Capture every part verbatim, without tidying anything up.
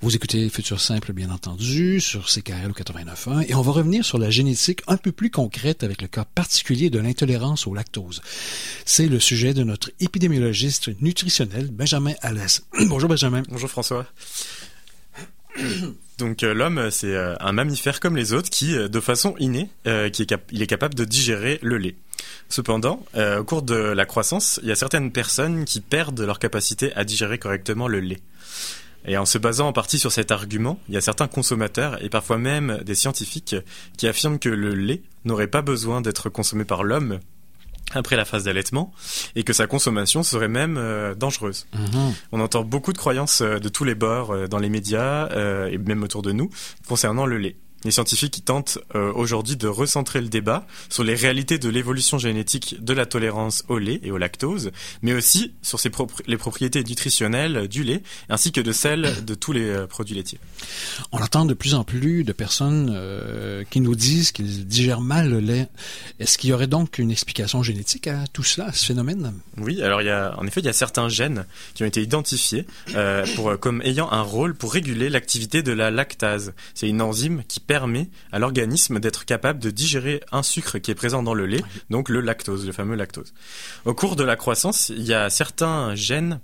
Vous écoutez Futur Simple, bien entendu, sur C K R L quatre-vingt-neuf point un, et on va revenir sur la génétique un peu plus concrète avec le cas particulier de l'intolérance au lactose. C'est le sujet de notre épidémiologiste nutritionnel, Benjamin Alès. Bonjour Benjamin. Bonjour François. Donc euh, l'homme, c'est euh, un mammifère comme les autres qui, euh, de façon innée, euh, qui est cap- il est capable de digérer le lait. Cependant, euh, au cours de la croissance, il y a certaines personnes qui perdent leur capacité à digérer correctement le lait. Et en se basant en partie sur cet argument, il y a certains consommateurs et parfois même des scientifiques qui affirment que le lait n'aurait pas besoin d'être consommé par l'homme après la phase d'allaitement et que sa consommation serait même euh, dangereuse. Mmh. On entend beaucoup de croyances euh, de tous les bords euh, dans les médias euh, et même autour de nous concernant le lait. Les scientifiques qui tentent euh, aujourd'hui de recentrer le débat sur les réalités de l'évolution génétique de la tolérance au lait et au lactose, mais aussi sur ses propri- les propriétés nutritionnelles du lait, ainsi que de celles de tous les euh, produits laitiers. On entend de plus en plus de personnes euh, qui nous disent qu'ils digèrent mal le lait. Est-ce qu'il y aurait donc une explication génétique à tout cela, à ce phénomène? Oui, alors il y a, en effet, il y a certains gènes qui ont été identifiés euh, pour, comme ayant un rôle pour réguler l'activité de la lactase. C'est une enzyme qui permet à l'organisme d'être capable de digérer un sucre qui est présent dans le lait, donc le lactose, le fameux lactose. Au cours de la croissance, il y a certains gènes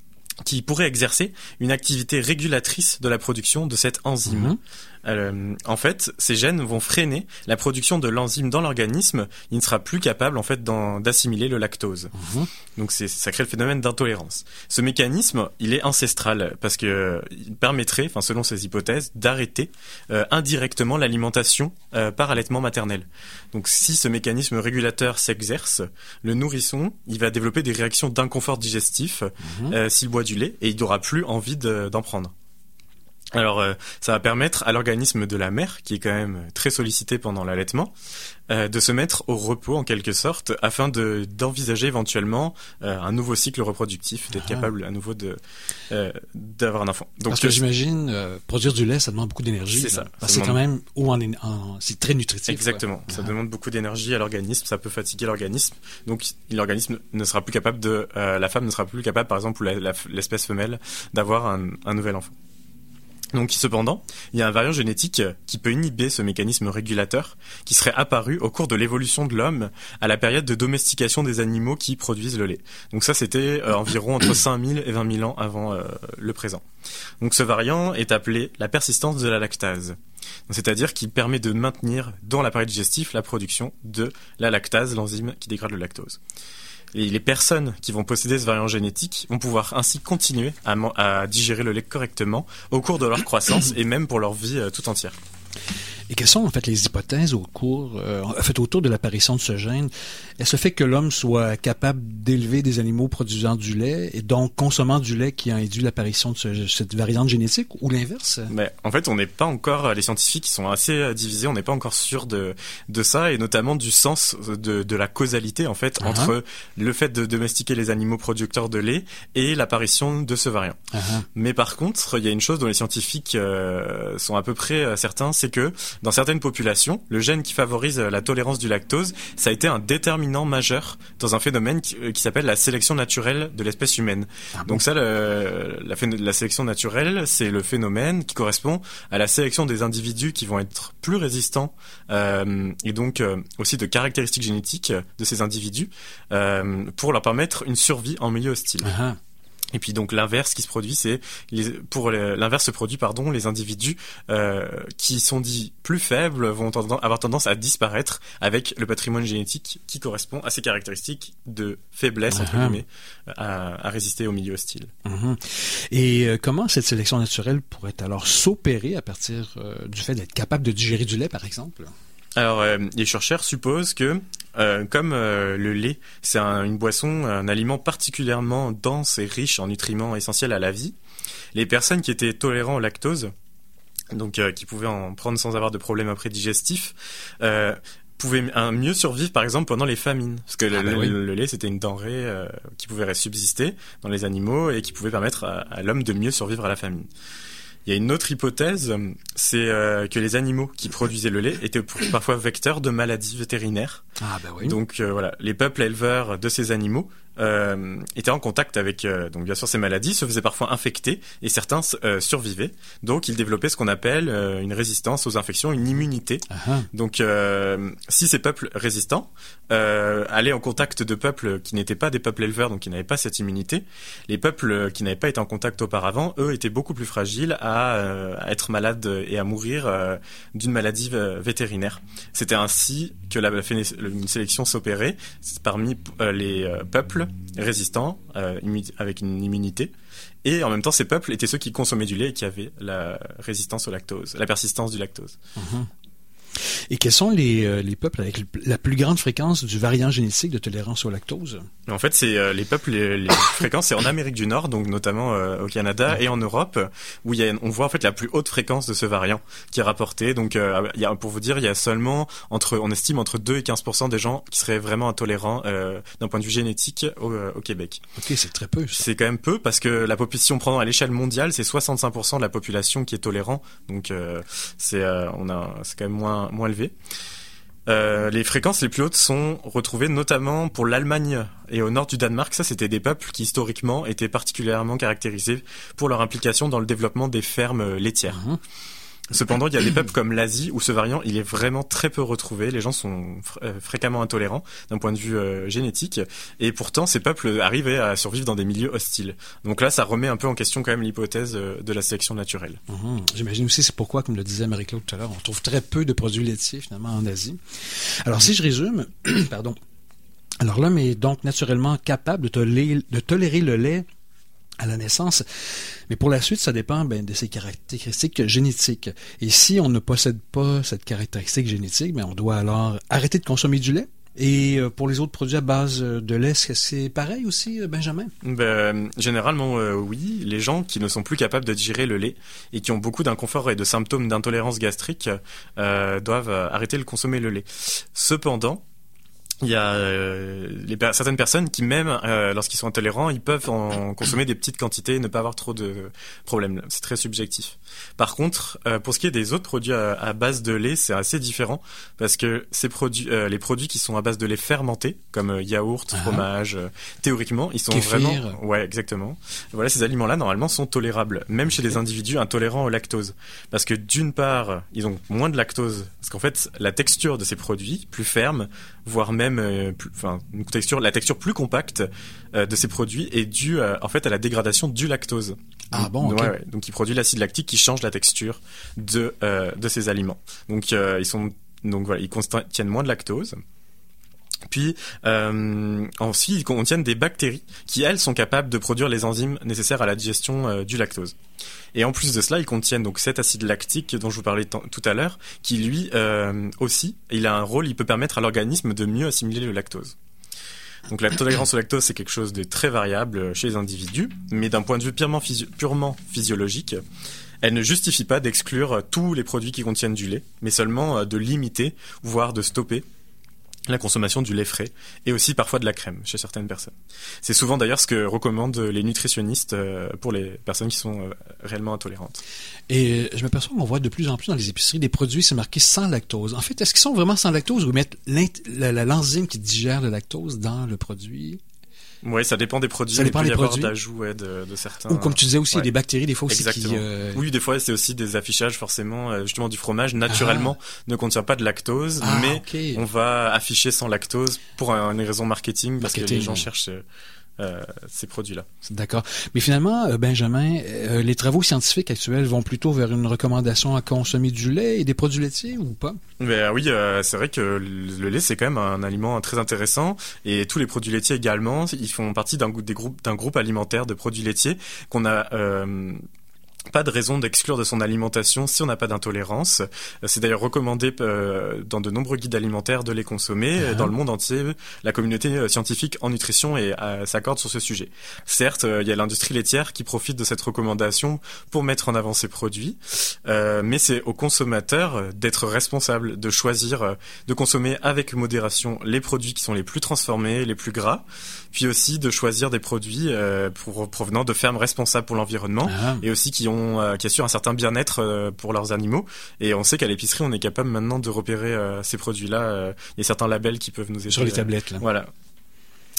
qui pourraient exercer une activité régulatrice de la production de cette enzyme. Mmh. Euh, en fait, ces gènes vont freiner la production de l'enzyme dans l'organisme. Il ne sera plus capable en fait d'assimiler le lactose. Mmh. Donc c'est, ça crée le phénomène d'intolérance. Ce mécanisme, il est ancestral parce que euh, il permettrait, enfin selon ces hypothèses, d'arrêter euh, indirectement l'alimentation euh, par allaitement maternel. Donc si ce mécanisme régulateur s'exerce, le nourrisson, il va développer des réactions d'inconfort digestif mmh. euh, s'il boit du lait et il n'aura plus envie de, d'en prendre. Alors, euh, ça va permettre à l'organisme de la mère, qui est quand même très sollicité pendant l'allaitement, euh, de se mettre au repos en quelque sorte, afin de d'envisager éventuellement euh, un nouveau cycle reproductif, d'être ah. capable à nouveau de euh, d'avoir un enfant. Donc, parce que j'imagine euh, produire du lait, ça demande beaucoup d'énergie. C'est ça. Parce que c'est quand même haut en, en c'est très nutritif. Exactement. Ouais. Ça ah. demande beaucoup d'énergie à l'organisme, ça peut fatiguer l'organisme. Donc, l'organisme ne sera plus capable de, euh, la femme ne sera plus capable, par exemple, ou la, la, l'espèce femelle, d'avoir un, un nouvel enfant. Donc, cependant, il y a un variant génétique qui peut inhiber ce mécanisme régulateur qui serait apparu au cours de l'évolution de l'homme à la période de domestication des animaux qui produisent le lait. Donc ça, c'était euh, environ entre cinq mille et vingt mille ans avant euh, le présent. Donc ce variant est appelé la persistance de la lactase. Donc, c'est-à-dire qu'il permet de maintenir dans l'appareil digestif la production de la lactase, l'enzyme qui dégrade le lactose. Et les personnes qui vont posséder ce variant génétique vont pouvoir ainsi continuer à, à digérer le lait correctement au cours de leur croissance et même pour leur vie euh, tout entière. Et quelles sont en fait les hypothèses au cours, euh, en fait, autour de l'apparition de ce gène? Est-ce le fait que l'homme soit capable d'élever des animaux produisant du lait et donc consommant du lait qui a induit l'apparition de ce, cette variante génétique ou l'inverse? Mais en fait, on n'est pas encore, les scientifiques qui sont assez divisés, on n'est pas encore sûr de de ça et notamment du sens de de la causalité en fait uh-huh. entre le fait de domestiquer les animaux producteurs de lait et l'apparition de ce variant. Uh-huh. Mais par contre, il y a une chose dont les scientifiques euh, sont à peu près certains, c'est que dans certaines populations, le gène qui favorise la tolérance du lactose, ça a été un déterminant majeur dans un phénomène qui, qui s'appelle la sélection naturelle de l'espèce humaine. Ah bon? Donc ça, le, la, la sélection naturelle, c'est le phénomène qui correspond à la sélection des individus qui vont être plus résistants euh, et donc euh, aussi de caractéristiques génétiques de ces individus euh, pour leur permettre une survie en milieu hostile. Uh-huh. Et puis donc l'inverse qui se produit, c'est les, pour les, l'inverse se produit pardon les individus euh, qui sont dits plus faibles vont tendance, avoir tendance à disparaître avec le patrimoine génétique qui correspond à ces caractéristiques de faiblesse entre uh-huh. guillemets à, à résister au milieu hostile. Uh-huh. Et euh, comment cette sélection naturelle pourrait alors s'opérer à partir euh, du fait d'être capable de digérer du lait par exemple? Alors, euh, les chercheurs supposent que, euh, comme euh, le lait, c'est un, une boisson, un aliment particulièrement dense et riche en nutriments essentiels à la vie, les personnes qui étaient tolérants au lactose, donc euh, qui pouvaient en prendre sans avoir de problème après digestif, euh, pouvaient mieux survivre, par exemple, pendant les famines. Parce que ah le, bah oui. le, le lait, c'était une denrée euh, qui pouvait subsister dans les animaux et qui pouvait permettre à, à l'homme de mieux survivre à la famine. Il y a une autre hypothèse, c'est euh, que les animaux qui produisaient le lait étaient parfois vecteurs de maladies vétérinaires. Ah bah oui. Donc euh, voilà, les peuples éleveurs de ces animaux euh, étaient en contact avec euh, donc bien sûr ces maladies, se faisaient parfois infecter et certains euh, survivaient. Donc ils développaient ce qu'on appelle euh, une résistance aux infections, une immunité. Uh-huh. Donc euh, si ces peuples résistants euh, allaient en contact de peuples qui n'étaient pas des peuples éleveurs, donc qui n'avaient pas cette immunité, les peuples qui n'avaient pas été en contact auparavant, eux étaient beaucoup plus fragiles à, euh, à être malades et à mourir euh, d'une maladie euh, vétérinaire. C'était ainsi que la, une sélection s'opérait parmi euh, les euh, peuples résistants euh, immu- avec une immunité. Et en même temps, ces peuples étaient ceux qui consommaient du lait et qui avaient la résistance au lactose, la persistance du lactose. Mmh. Et quels sont les, euh, les peuples avec la plus grande fréquence du variant génétique de tolérance au lactose? En fait, c'est euh, les peuples les, les plus fréquents, c'est en Amérique du Nord, donc notamment euh, au Canada mmh. et en Europe, où il y a, on voit en fait la plus haute fréquence de ce variant qui est rapportée. Donc, euh, il y a, pour vous dire, il y a seulement entre, on estime entre deux et quinze pour cent des gens qui seraient vraiment intolérants euh, d'un point de vue génétique au, euh, au Québec. Ok, c'est très peu. Ça. C'est quand même peu parce que la population, prenant à l'échelle mondiale, c'est soixante-cinq pour cent de la population qui est tolérant. Donc, euh, c'est, euh, on a, c'est quand même moins, moins élevé. Euh, les fréquences les plus hautes sont retrouvées notamment pour l'Allemagne et au nord du Danemark. Ça, c'était des peuples qui historiquement étaient particulièrement caractérisés pour leur implication dans le développement des fermes laitières. Mmh. Cependant, il y a des peuples comme l'Asie où ce variant, il est vraiment très peu retrouvé. Les gens sont fr- euh, fréquemment intolérants d'un point de vue euh, génétique. Et pourtant, ces peuples arrivaient à survivre dans des milieux hostiles. Donc là, ça remet un peu en question quand même l'hypothèse euh, de la sélection naturelle. Mmh. J'imagine aussi c'est pourquoi, comme le disait Marie-Claude tout à l'heure, on trouve très peu de produits laitiers finalement en Asie. Alors, si je résume, pardon. Alors l'homme est donc naturellement capable de tolérer, de tolérer le lait à la naissance, mais pour la suite, ça dépend ben, de ses caractéristiques génétiques. Et si on ne possède pas cette caractéristique génétique, ben, on doit alors arrêter de consommer du lait. Et pour les autres produits à base de lait, est-ce que c'est pareil aussi, Benjamin? Ben, généralement, euh, oui. Les gens qui ne sont plus capables de digérer le lait et qui ont beaucoup d'inconfort et de symptômes d'intolérance gastrique euh, doivent arrêter de consommer le lait. Cependant, il y a euh, les, certaines personnes qui même euh, lorsqu'ils sont intolérants, ils peuvent en consommer des petites quantités et ne pas avoir trop de problèmes. C'est très subjectif. Par contre, euh, pour ce qui est des autres produits à, à base de lait, c'est assez différent parce que ces produits, euh, les produits qui sont à base de lait fermenté, comme euh, yaourt, ah. fromage, euh, théoriquement, ils sont Kéfir. vraiment, ouais, exactement. Voilà, ces aliments-là normalement sont tolérables, même chez okay. des individus intolérants au lactose, parce que d'une part, ils ont moins de lactose, parce qu'en fait, la texture de ces produits plus ferme, voire même Euh, plus, enfin, une texture, la texture plus compacte euh, de ces produits est due euh, en fait à la dégradation du lactose. Ah bon, donc, okay. ouais, ouais, donc il produit l'acide lactique qui change la texture de euh, de ces aliments. Donc euh, ils sont donc voilà, ils contiennent moins de lactose. Puis euh, ensuite, ils contiennent des bactéries qui, elles, sont capables de produire les enzymes nécessaires à la digestion euh, du lactose. Et en plus de cela, ils contiennent donc cet acide lactique dont je vous parlais t- tout à l'heure, qui lui euh, aussi, il a un rôle, il peut permettre à l'organisme de mieux assimiler le lactose. Donc la tolérance au lactose, c'est quelque chose de très variable chez les individus, mais d'un point de vue purement, physio- purement physiologique, elle ne justifie pas d'exclure tous les produits qui contiennent du lait, mais seulement de limiter, voire de stopper la consommation du lait frais et aussi parfois de la crème chez certaines personnes. C'est souvent d'ailleurs ce que recommandent les nutritionnistes pour les personnes qui sont réellement intolérantes. Et je m'aperçois qu'on voit de plus en plus dans les épiceries des produits, c'est marqué sans lactose. En fait, est-ce qu'ils sont vraiment sans lactose ou mettent l'enzyme qui digère le lactose dans le produit? Oui, ça dépend des produits. Ça dépend il peut des y produits. avoir d'ajouts ouais, de, de certains. Ou comme tu disais aussi, ouais. des bactéries des fois aussi Exactement. qui. Euh... Oui, des fois c'est aussi des affichages forcément justement du fromage naturellement ah. ne contient pas de lactose, ah, mais okay. on va afficher sans lactose pour une raison marketing parce marketing, que les gens ouais. cherchent. Euh, ces produits-là. D'accord. Mais finalement, Benjamin, euh, les travaux scientifiques actuels vont plutôt vers une recommandation à consommer du lait et des produits laitiers ou pas? Ben oui, euh, c'est vrai que le lait c'est quand même un aliment très intéressant et tous les produits laitiers également, ils font partie d'un, des groupes, d'un groupe alimentaire de produits laitiers qu'on a euh, pas de raison d'exclure de son alimentation si on n'a pas d'intolérance. C'est d'ailleurs recommandé euh, dans de nombreux guides alimentaires de les consommer. Ah. Dans le monde entier, la communauté scientifique en nutrition est, euh, s'accorde sur ce sujet. Certes, il euh, y a l'industrie laitière qui profite de cette recommandation pour mettre en avant ces produits, euh, mais c'est aux consommateurs d'être responsables, de choisir, euh, de consommer avec modération les produits qui sont les plus transformés, les plus gras, puis aussi de choisir des produits euh, pour, provenant de fermes responsables pour l'environnement ah. et aussi qui ont qui assurent un certain bien-être pour leurs animaux. Et on sait qu'à l'épicerie, on est capable maintenant de repérer euh, ces produits-là. Il y a certains labels qui peuvent nous aider. Sur les tablettes, là. Voilà.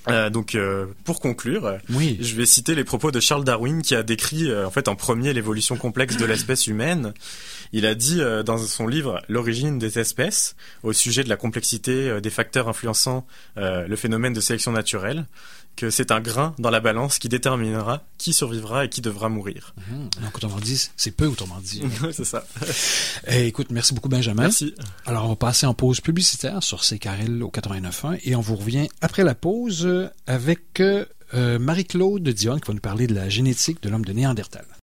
Euh, donc, euh, pour conclure, oui. je vais citer les propos de Charles Darwin, qui a décrit euh, en fait en premier l'évolution complexe de l'espèce humaine. Il a dit euh, dans son livre L'origine des espèces, au sujet de la complexité euh, des facteurs influençant euh, le phénomène de sélection naturelle, que c'est un grain dans la balance qui déterminera qui survivra et qui devra mourir. Mmh. Donc, autrement dit, c'est peu, autrement dit. C'est ça. Eh, écoute, merci beaucoup, Benjamin. Merci. Alors, on va passer en pause publicitaire sur C K R L au quatre-vingt-neuf point un et on vous revient après la pause avec euh, Marie-Claude Dionne qui va nous parler de la génétique de l'homme de Néandertal.